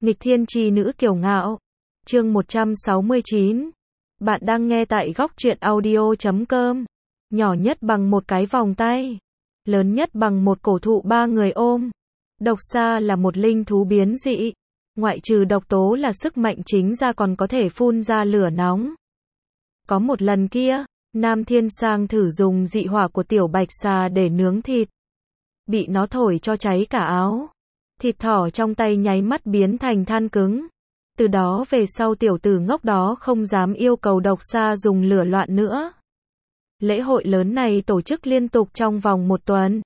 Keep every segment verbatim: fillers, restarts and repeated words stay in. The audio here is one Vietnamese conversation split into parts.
Nghịch thiên chi nữ kiều ngạo. Chương một trăm sáu mươi chín. Bạn đang nghe tại góc truyện audio chấm com. Nhỏ nhất bằng một cái vòng tay, lớn nhất bằng một cổ thụ ba người ôm. Độc xa là một linh thú biến dị. Ngoại trừ độc tố là sức mạnh chính ra còn có thể phun ra lửa nóng. Có một lần kia, Nam Thiên Sang thử dùng dị hỏa của tiểu bạch xà để nướng thịt. Bị nó thổi cho cháy cả áo. Thịt thỏ trong tay nháy mắt biến thành than cứng. Từ đó về sau tiểu tử ngốc đó không dám yêu cầu độc xa dùng lửa loạn nữa. Lễ hội lớn này tổ chức liên tục trong vòng một tuần.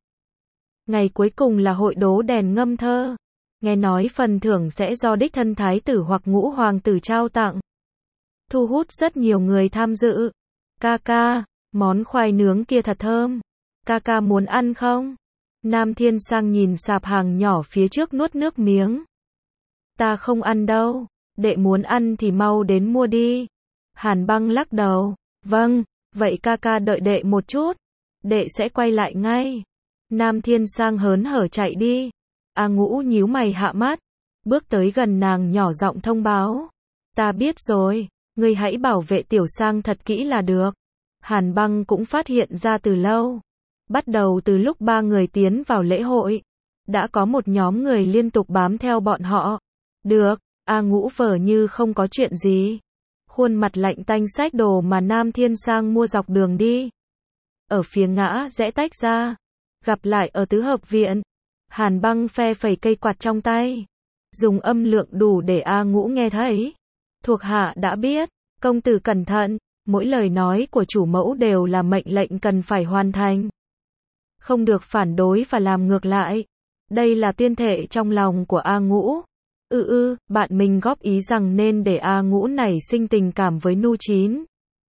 Ngày cuối cùng là hội đố đèn ngâm thơ. Nghe nói phần thưởng sẽ do đích thân thái tử hoặc ngũ hoàng tử trao tặng. Thu hút rất nhiều người tham dự. Ca ca, món khoai nướng kia thật thơm. Ca ca muốn ăn không? Nam Thiên Sang nhìn sạp hàng nhỏ phía trước nuốt nước miếng. Ta không ăn đâu, đệ muốn ăn thì mau đến mua đi. Hàn Băng lắc đầu, vâng, vậy ca ca đợi đệ một chút, đệ sẽ quay lại ngay. Nam Thiên Sang hớn hở chạy đi. A Ngũ nhíu mày hạ mắt, bước tới gần nàng nhỏ giọng thông báo. Ta biết rồi, ngươi hãy bảo vệ Tiểu Sang thật kỹ là được. Hàn Băng cũng phát hiện ra từ lâu. Bắt đầu từ lúc ba người tiến vào lễ hội, đã có một nhóm người liên tục bám theo bọn họ. Được, A Ngũ vờ như không có chuyện gì. Khuôn mặt lạnh tanh xách đồ mà Nam Thiên Sang mua dọc đường đi. Ở phía ngã rẽ tách ra. Gặp lại ở tứ hợp viện. Hàn Băng phe phẩy cây quạt trong tay. Dùng âm lượng đủ để A Ngũ nghe thấy. Thuộc hạ đã biết, công tử cẩn thận, mỗi lời nói của chủ mẫu đều là mệnh lệnh cần phải hoàn thành. Không được phản đối và làm ngược lại. Đây là tuyên thệ trong lòng của A Ngũ. Ừ ừ, bạn mình góp ý rằng nên để A Ngũ nảy sinh tình cảm với Nu Chín.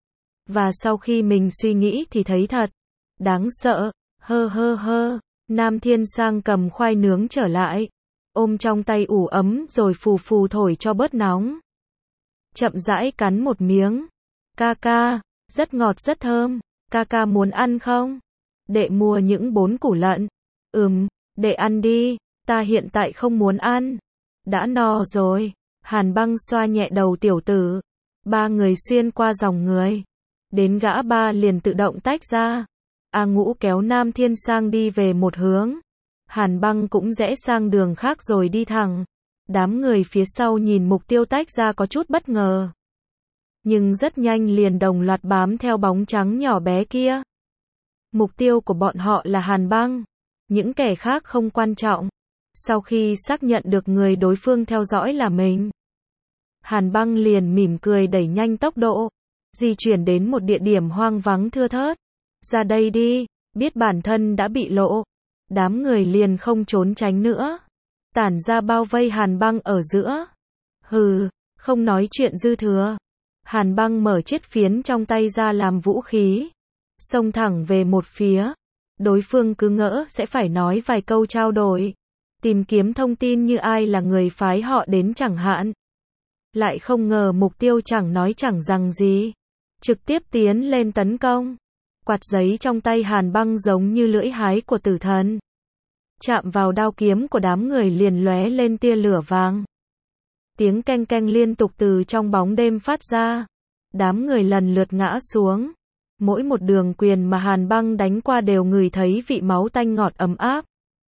Và sau khi mình suy nghĩ thì thấy thật đáng sợ. Hơ hơ hơ. Nam Thiên Sang cầm khoai nướng trở lại, ôm trong tay ủ ấm rồi phù phù thổi cho bớt nóng. Chậm rãi cắn một miếng. Ca ca, rất ngọt rất thơm. Ca ca muốn ăn không? Đệ mua những bốn củ lận. Ừm, đệ ăn đi, ta hiện tại không muốn ăn. Đã no rồi. Hàn Băng xoa nhẹ đầu tiểu tử. Ba người xuyên qua dòng người. Đến gã ba liền tự động tách ra. A Ngũ kéo Nam Thiên Sang đi về một hướng. Hàn Băng cũng rẽ sang đường khác rồi đi thẳng. Đám người phía sau nhìn mục tiêu tách ra có chút bất ngờ. Nhưng rất nhanh liền đồng loạt bám theo bóng trắng nhỏ bé kia. Mục tiêu của bọn họ là Hàn Băng. Những kẻ khác không quan trọng. Sau khi xác nhận được người đối phương theo dõi là mình, Hàn Băng liền mỉm cười đẩy nhanh tốc độ, di chuyển đến một địa điểm hoang vắng thưa thớt. Ra đây đi, biết bản thân đã bị lộ. Đám người liền không trốn tránh nữa. Tản ra bao vây Hàn Băng ở giữa. Hừ, không nói chuyện dư thừa. Hàn Băng mở chiếc phiến trong tay ra làm vũ khí. Xông thẳng về một phía. Đối phương cứ ngỡ sẽ phải nói vài câu trao đổi. Tìm kiếm thông tin như ai là người phái họ đến chẳng hạn. Lại không ngờ mục tiêu chẳng nói chẳng rằng gì. Trực tiếp tiến lên tấn công. Quạt giấy trong tay Hàn Băng giống như lưỡi hái của tử thần. Chạm vào đao kiếm của đám người liền lóe lên tia lửa vàng. Tiếng keng keng liên tục từ trong bóng đêm phát ra. Đám người lần lượt ngã xuống. Mỗi một đường quyền mà Hàn Băng đánh qua đều ngửi thấy vị máu tanh ngọt ấm áp.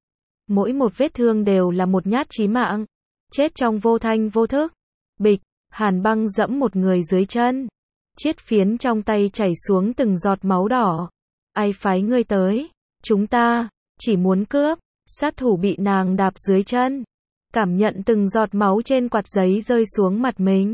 Mỗi một vết thương đều là một nhát chí mạng. Chết trong vô thanh vô thức. Bịch, Hàn Băng dẫm một người dưới chân. Chiếc phiến trong tay chảy xuống từng giọt máu đỏ. Ai phái ngươi tới? Chúng ta chỉ muốn cướp. Sát thủ bị nàng đạp dưới chân. Cảm nhận từng giọt máu trên quạt giấy rơi xuống mặt mình.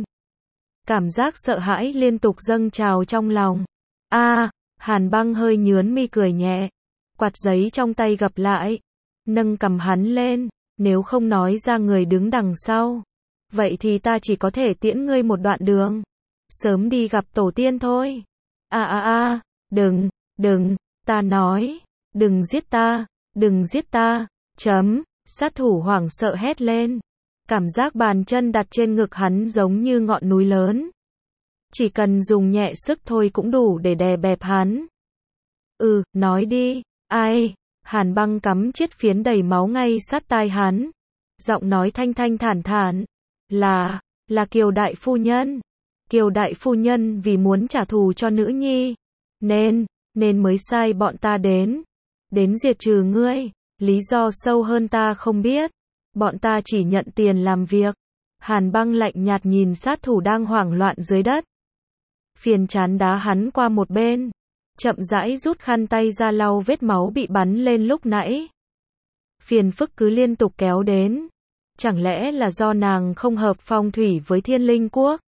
Cảm giác sợ hãi liên tục dâng trào trong lòng. A, à, Hàn Băng hơi nhướn mi cười nhẹ. Quạt giấy trong tay gập lại. Nâng cầm hắn lên. Nếu không nói ra người đứng đằng sau, vậy thì ta chỉ có thể tiễn ngươi một đoạn đường. Sớm đi gặp tổ tiên thôi. A a a, đừng, đừng, ta nói, đừng giết ta, đừng giết ta, chấm, sát thủ hoảng sợ hét lên. Cảm giác bàn chân đặt trên ngực hắn giống như ngọn núi lớn. Chỉ cần dùng nhẹ sức thôi cũng đủ để đè bẹp hắn. Ừ, nói đi, ai? Hàn Băng cắm chiếc phiến đầy máu ngay sát tai hắn. Giọng nói thanh thanh thản thản. Là, là Kiều đại phu nhân. Kiều đại phu nhân vì muốn trả thù cho nữ nhi, nên, nên mới sai bọn ta đến, đến diệt trừ ngươi. Lý do sâu hơn ta không biết. Bọn ta chỉ nhận tiền làm việc. Hàn Băng lạnh nhạt nhìn sát thủ đang hoảng loạn dưới đất. Phiền chán đá hắn qua một bên. Chậm rãi rút khăn tay ra lau vết máu bị bắn lên lúc nãy. Phiền phức cứ liên tục kéo đến. Chẳng lẽ là do nàng không hợp phong thủy với Thiên Linh Quốc?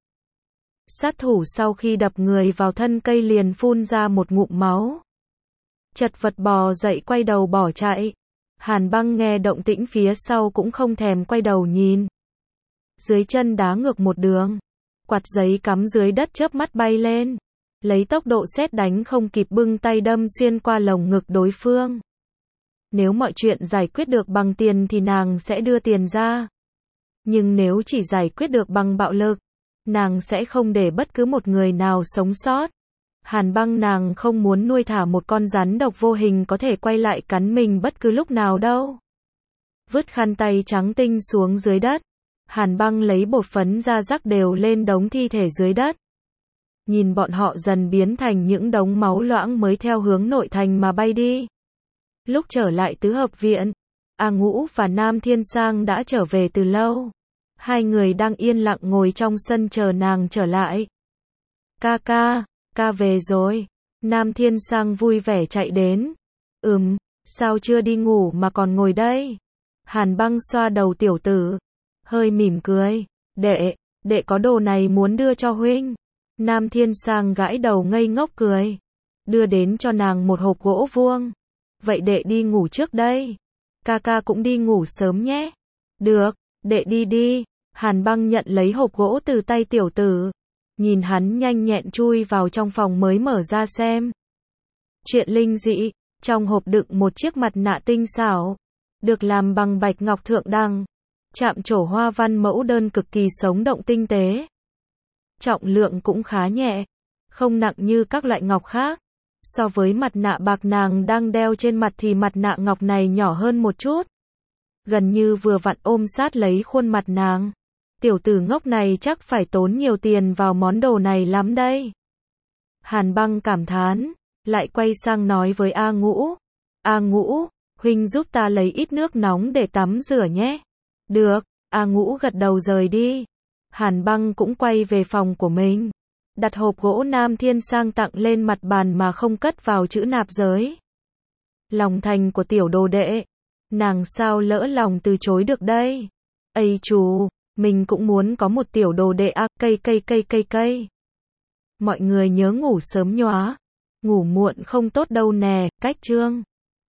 Sát thủ sau khi đập người vào thân cây liền phun ra một ngụm máu. Chật vật bò dậy quay đầu bỏ chạy. Hàn Băng nghe động tĩnh phía sau cũng không thèm quay đầu nhìn. Dưới chân đá ngược một đường. Quạt giấy cắm dưới đất chớp mắt bay lên. Lấy tốc độ sét đánh không kịp bưng tay đâm xuyên qua lồng ngực đối phương. Nếu mọi chuyện giải quyết được bằng tiền thì nàng sẽ đưa tiền ra. Nhưng nếu chỉ giải quyết được bằng bạo lực, nàng sẽ không để bất cứ một người nào sống sót. Hàn Băng nàng không muốn nuôi thả một con rắn độc vô hình có thể quay lại cắn mình bất cứ lúc nào đâu. Vứt khăn tay trắng tinh xuống dưới đất. Hàn Băng lấy bột phấn ra rắc đều lên đống thi thể dưới đất. Nhìn bọn họ dần biến thành những đống máu loãng mới theo hướng nội thành mà bay đi. Lúc trở lại tứ hợp viện, A Ngũ và Nam Thiên Sang đã trở về từ lâu. Hai người đang yên lặng ngồi trong sân chờ nàng trở lại. Ca ca, ca về rồi. Nam Thiên Sang vui vẻ chạy đến. Ừm, sao chưa đi ngủ mà còn ngồi đây? Hàn Băng xoa đầu tiểu tử, hơi mỉm cười. Đệ, đệ có đồ này muốn đưa cho huynh. Nam Thiên Sang gãi đầu ngây ngốc cười. Đưa đến cho nàng một hộp gỗ vuông. Vậy đệ đi ngủ trước đây. Ca ca cũng đi ngủ sớm nhé. Được, đệ đi đi. Hàn Băng nhận lấy hộp gỗ từ tay tiểu tử. Nhìn hắn nhanh nhẹn chui vào trong phòng mới mở ra xem. Chuyện linh dị, trong hộp đựng một chiếc mặt nạ tinh xảo, được làm bằng bạch ngọc thượng đẳng, chạm trổ hoa văn mẫu đơn cực kỳ sống động tinh tế. Trọng lượng cũng khá nhẹ, không nặng như các loại ngọc khác. So với mặt nạ bạc nàng đang đeo trên mặt thì mặt nạ ngọc này nhỏ hơn một chút. Gần như vừa vặn ôm sát lấy khuôn mặt nàng. Tiểu tử ngốc này chắc phải tốn nhiều tiền vào món đồ này lắm đây. Hàn Băng cảm thán, lại quay sang nói với A Ngũ. A Ngũ, huynh giúp ta lấy ít nước nóng để tắm rửa nhé. Được, A Ngũ gật đầu rời đi. Hàn Băng cũng quay về phòng của mình. Đặt hộp gỗ Nam Thiên Sang tặng lên mặt bàn mà không cất vào chữ nạp giới. Lòng thành của tiểu đồ đệ. Nàng sao lỡ lòng từ chối được đây. Ây chù, mình cũng muốn có một tiểu đồ đệ a cây cây cây cây cây. Mọi người nhớ ngủ sớm nhóa. Ngủ muộn không tốt đâu nè, cách chương.